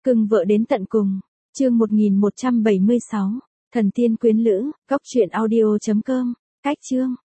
Cưng vợ đến tận cùng. Chương 1176. Thần tiên quyến lữ. Cóc truyện audio.com. Cách chương.